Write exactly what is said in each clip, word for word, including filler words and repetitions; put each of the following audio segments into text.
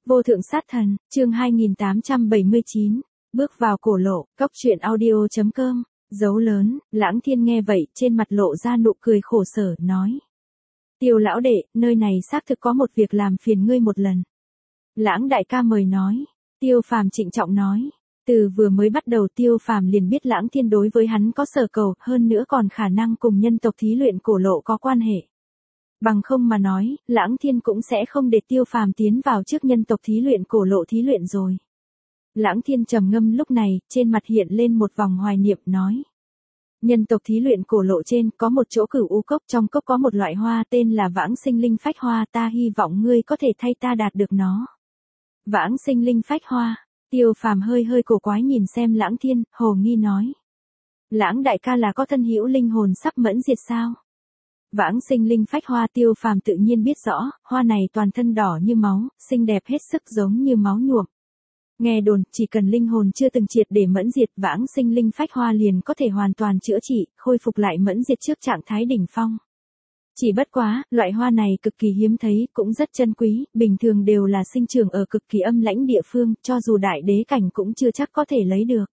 Vô thượng sát thần, chương hai nghìn tám trăm bảy mươi chín, bước vào cổ lộ, cốc truyện audio chấm com, dấu lớn, Lãng Thiên nghe vậy, trên mặt lộ ra nụ cười khổ sở, nói. Tiêu lão đệ, nơi này xác thực có một việc làm phiền ngươi một lần. Lãng đại ca mời nói, Tiêu Phàm trịnh trọng nói. Từ vừa mới bắt đầu Tiêu Phàm liền biết Lãng Thiên đối với hắn có sở cầu, hơn nữa còn khả năng cùng nhân tộc thí luyện cổ lộ có quan hệ. Bằng không mà nói, Lãng Thiên cũng sẽ không để Tiêu Phàm tiến vào trước nhân tộc thí luyện cổ lộ thí luyện rồi. Lãng Thiên trầm ngâm lúc này, trên mặt hiện lên một vòng hoài niệm nói. Nhân tộc thí luyện cổ lộ trên có một chỗ cửu u cốc, trong cốc có một loại hoa tên là vãng sinh linh phách hoa, ta hy vọng ngươi có thể thay ta đạt được nó. Vãng sinh linh phách hoa, Tiêu Phàm hơi hơi cổ quái nhìn xem Lãng Thiên, hồ nghi nói. Lãng đại ca là có thân hữu linh hồn sắp mẫn diệt sao? Vãng sinh linh phách hoa Tiêu Phàm tự nhiên biết rõ, hoa này toàn thân đỏ như máu, xinh đẹp hết sức giống như máu nhuộm. Nghe đồn, chỉ cần linh hồn chưa từng triệt để mẫn diệt vãng sinh linh phách hoa liền có thể hoàn toàn chữa trị, khôi phục lại mẫn diệt trước trạng thái đỉnh phong. Chỉ bất quá, loại hoa này cực kỳ hiếm thấy, cũng rất chân quý, bình thường đều là sinh trưởng ở cực kỳ âm lãnh địa phương, cho dù đại đế cảnh cũng chưa chắc có thể lấy được.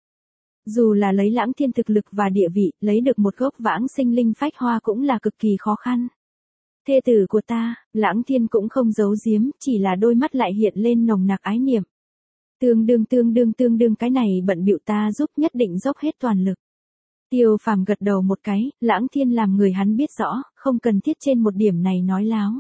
Dù là lấy Lãng Thiên thực lực và địa vị, lấy được một gốc vãng sinh linh phách hoa cũng là cực kỳ khó khăn. Thê tử của ta, Lãng Thiên cũng không giấu giếm, chỉ là đôi mắt lại hiện lên nồng nặc ái niệm. Tương đương tương đương tương đương cái này bận bịu ta giúp nhất định dốc hết toàn lực. Tiêu Phàm gật đầu một cái, Lãng Thiên làm người hắn biết rõ, không cần thiết trên một điểm này nói láo.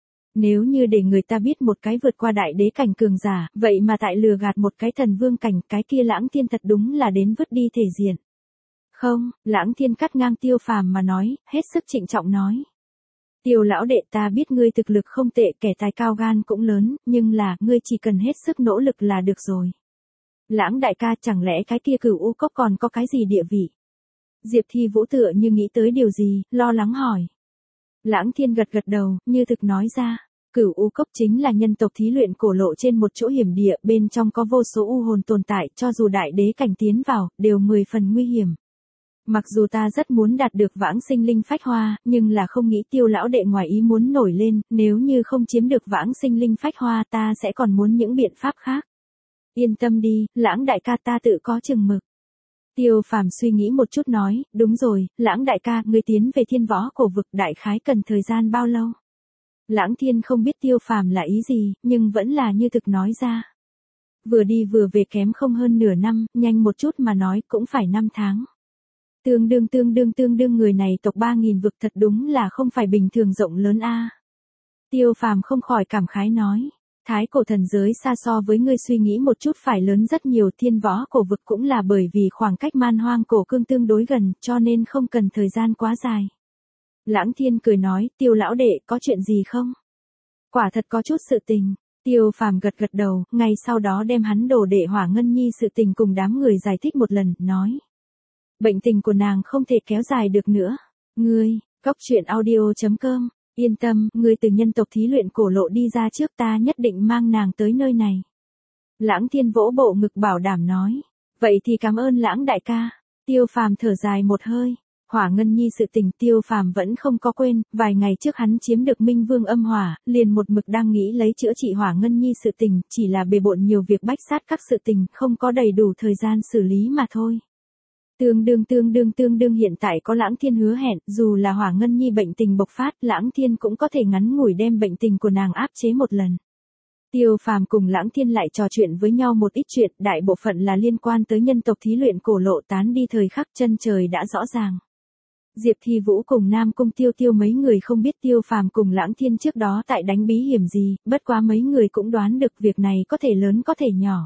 Nếu như để người ta biết một cái vượt qua đại đế cảnh cường giả, vậy mà tại lừa gạt một cái thần vương cảnh, cái kia Lãng Thiên thật đúng là đến vứt đi thể diện. Không, Lãng Thiên cắt ngang Tiêu Phàm mà nói, hết sức trịnh trọng nói. Tiêu lão đệ, ta biết ngươi thực lực không tệ, kẻ tài cao gan cũng lớn, nhưng là, ngươi chỉ cần hết sức nỗ lực là được rồi. Lãng đại ca, chẳng lẽ cái kia cửu u cốc còn có cái gì địa vị? Diệp Thi Vũ tựa như nghĩ tới điều gì, lo lắng hỏi. Lãng Thiên gật gật đầu, như thực nói ra. Cửu u cốc chính là nhân tộc thí luyện cổ lộ trên một chỗ hiểm địa, bên trong có vô số u hồn tồn tại, cho dù đại đế cảnh tiến vào, đều mười phần nguy hiểm. Mặc dù ta rất muốn đạt được vãng sinh linh phách hoa, nhưng là không nghĩ Tiêu lão đệ ngoài ý muốn nổi lên, nếu như không chiếm được vãng sinh linh phách hoa ta sẽ còn muốn những biện pháp khác. Yên tâm đi, Lãng đại ca, ta tự có chừng mực. Tiêu Phàm suy nghĩ một chút nói, đúng rồi, Lãng đại ca, ngươi tiến về thiên võ cổ vực đại khái cần thời gian bao lâu? Lãng Thiên không biết Tiêu Phàm là ý gì, nhưng vẫn là như thực nói ra. Vừa đi vừa về kém không hơn nửa năm, nhanh một chút mà nói cũng phải năm tháng. Tương đương tương đương tương đương người này tộc ba nghìn vực thật đúng là không phải bình thường rộng lớn a. Tiêu Phàm không khỏi cảm khái nói. Thái cổ thần giới xa so với ngươi suy nghĩ một chút phải lớn rất nhiều, thiên võ cổ vực cũng là bởi vì khoảng cách man hoang cổ cương tương đối gần, cho nên không cần thời gian quá dài. Lãng Thiên cười nói, Tiêu lão đệ, có chuyện gì không? Quả thật có chút sự tình. Tiêu Phàm gật gật đầu, ngay sau đó đem hắn đổ đệ Hỏa Ngân Nhi sự tình cùng đám người giải thích một lần, nói. Bệnh tình của nàng không thể kéo dài được nữa. Ngươi, cốc truyện audio chấm com, yên tâm, ngươi từ nhân tộc thí luyện cổ lộ đi ra trước, ta nhất định mang nàng tới nơi này. Lãng Thiên vỗ bộ ngực bảo đảm nói. Vậy thì cảm ơn Lãng đại ca. Tiêu Phàm thở dài một hơi. Hỏa Ngân Nhi sự tình Tiêu Phàm vẫn không có quên, vài ngày trước hắn chiếm được Minh Vương âm hỏa, liền một mực đang nghĩ lấy chữa trị Hỏa Ngân Nhi sự tình, chỉ là bề bộn nhiều việc bách sát các sự tình, không có đầy đủ thời gian xử lý mà thôi. Tương đương tương đương tương đương hiện tại có Lãng Thiên hứa hẹn, dù là Hỏa Ngân Nhi bệnh tình bộc phát, Lãng Thiên cũng có thể ngắn ngủi đem bệnh tình của nàng áp chế một lần. Tiêu Phàm cùng Lãng Thiên lại trò chuyện với nhau một ít chuyện, đại bộ phận là liên quan tới nhân tộc thí luyện cổ lộ, tán đi thời khắc chân trời đã rõ ràng. Diệp Thi Vũ cùng Nam Cung Tiêu Tiêu mấy người không biết Tiêu Phàm cùng Lãng Thiên trước đó tại đánh bí hiểm gì, bất quá mấy người cũng đoán được việc này có thể lớn có thể nhỏ.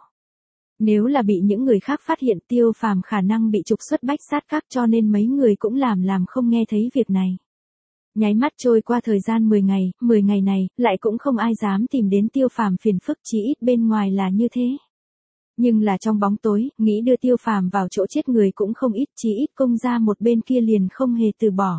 Nếu là bị những người khác phát hiện, Tiêu Phàm khả năng bị trục xuất bách sát các, cho nên mấy người cũng làm làm không nghe thấy việc này. Nháy mắt trôi qua thời gian mười ngày, mười ngày này, lại cũng không ai dám tìm đến Tiêu Phàm phiền phức, chỉ ít bên ngoài là như thế. Nhưng là trong bóng tối, nghĩ đưa Tiêu Phàm vào chỗ chết người cũng không ít, chỉ ít công gia một bên kia liền không hề từ bỏ.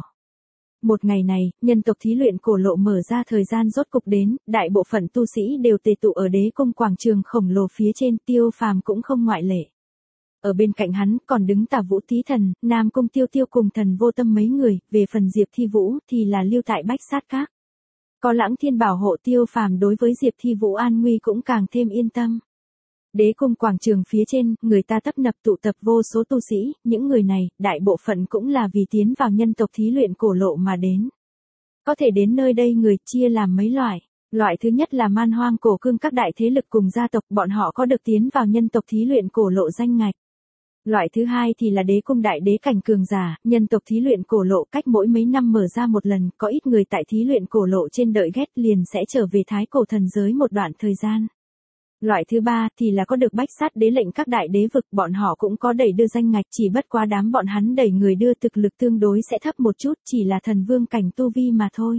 Một ngày này, nhân tộc thí luyện cổ lộ mở ra, thời gian rốt cục đến, đại bộ phận tu sĩ đều tề tụ ở đế cung quảng trường khổng lồ phía trên, Tiêu Phàm cũng không ngoại lệ. Ở bên cạnh hắn còn đứng Tả Vũ Tí Thần, Nam Cung Tiêu Tiêu cùng Thần Vô Tâm mấy người, về phần Diệp Thi Vũ thì là lưu tại bách sát các. Có Lãng Thiên bảo hộ Tiêu Phàm đối với Diệp Thi Vũ an nguy cũng càng thêm yên tâm. Đế cung quảng trường phía trên, người ta tấp nập tụ tập vô số tu sĩ, những người này, đại bộ phận cũng là vì tiến vào nhân tộc thí luyện cổ lộ mà đến. Có thể đến nơi đây người chia làm mấy loại. Loại thứ nhất là man hoang cổ cương các đại thế lực cùng gia tộc, bọn họ có được tiến vào nhân tộc thí luyện cổ lộ danh ngạch. Loại thứ hai thì là đế cung đại đế cảnh cường giả, nhân tộc thí luyện cổ lộ cách mỗi mấy năm mở ra một lần, có ít người tại thí luyện cổ lộ trên đợi ghét liền sẽ trở về thái cổ thần giới một đoạn thời gian. Loại thứ ba thì là có được bách sát đế lệnh các đại đế vực, bọn họ cũng có đẩy đưa danh ngạch, chỉ bất quá đám bọn hắn đẩy người đưa thực lực tương đối sẽ thấp một chút, chỉ là thần vương cảnh tu vi mà thôi.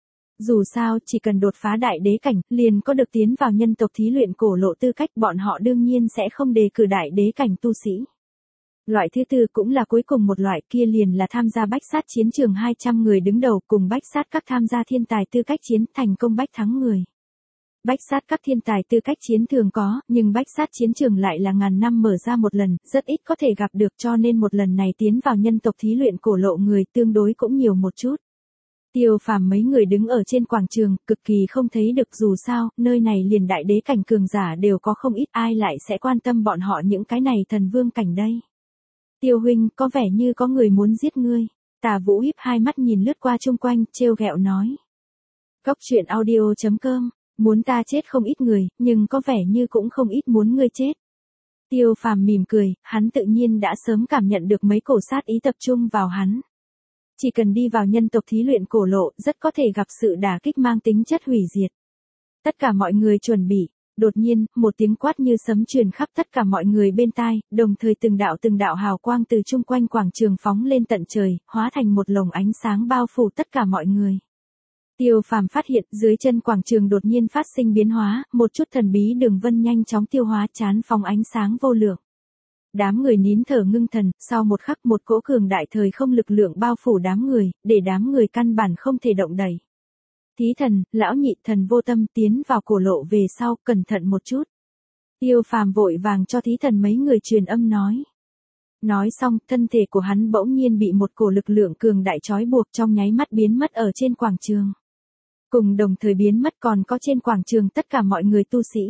Dù sao, chỉ cần đột phá đại đế cảnh, liền có được tiến vào nhân tộc thí luyện cổ lộ tư cách, bọn họ đương nhiên sẽ không đề cử đại đế cảnh tu sĩ. Loại thứ tư cũng là cuối cùng một loại, kia liền là tham gia bách sát chiến trường hai trăm người đứng đầu cùng bách sát các tham gia thiên tài tư cách chiến, thành công bách thắng người. Bách sát các thiên tài tư cách chiến thường có, nhưng bách sát chiến trường lại là ngàn năm mở ra một lần, rất ít có thể gặp được, cho nên một lần này tiến vào nhân tộc thí luyện cổ lộ người tương đối cũng nhiều một chút. Tiêu Phàm mấy người đứng ở trên quảng trường, cực kỳ không thấy được, dù sao, nơi này liền đại đế cảnh cường giả đều có không ít, ai lại sẽ quan tâm bọn họ những cái này thần vương cảnh đây. Tiêu huynh, có vẻ như có người muốn giết ngươi. Tà Vũ híp hai mắt nhìn lướt qua chung quanh, trêu ghẹo nói. Cốc truyện audio chấm com, muốn ta chết không ít người, nhưng có vẻ như cũng không ít muốn ngươi chết. Tiêu Phàm mỉm cười, hắn tự nhiên đã sớm cảm nhận được mấy cổ sát ý tập trung vào hắn. Chỉ cần đi vào nhân tộc thí luyện cổ lộ, rất có thể gặp sự đả kích mang tính chất hủy diệt. Tất cả mọi người chuẩn bị. Đột nhiên, một tiếng quát như sấm truyền khắp tất cả mọi người bên tai, đồng thời từng đạo từng đạo hào quang từ chung quanh quảng trường phóng lên tận trời, hóa thành một lồng ánh sáng bao phủ tất cả mọi người. Tiêu Phàm phát hiện dưới chân quảng trường đột nhiên phát sinh biến hóa, một chút thần bí đường vân nhanh chóng tiêu hóa, chán phóng ánh sáng vô lượng. Đám người nín thở ngưng thần, sau một khắc một cỗ cường đại thời không lực lượng bao phủ đám người, để đám người căn bản không thể động đậy. Thí thần, lão nhị thần vô tâm tiến vào cổ lộ về sau, cẩn thận một chút. Tiêu Phàm vội vàng cho thí thần mấy người truyền âm nói. Nói xong, thân thể của hắn bỗng nhiên bị một cổ lực lượng cường đại trói buộc, trong nháy mắt biến mất ở trên quảng trường. Cùng đồng thời biến mất còn có trên quảng trường tất cả mọi người tu sĩ.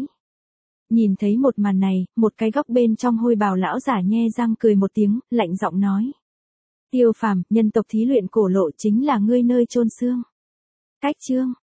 Nhìn thấy một màn này, một cái góc bên trong hôi bào lão giả nhe răng cười một tiếng, lạnh giọng nói. Tiêu Phàm, nhân tộc thí luyện cổ lộ chính là ngươi nơi chôn xương. Cách chương.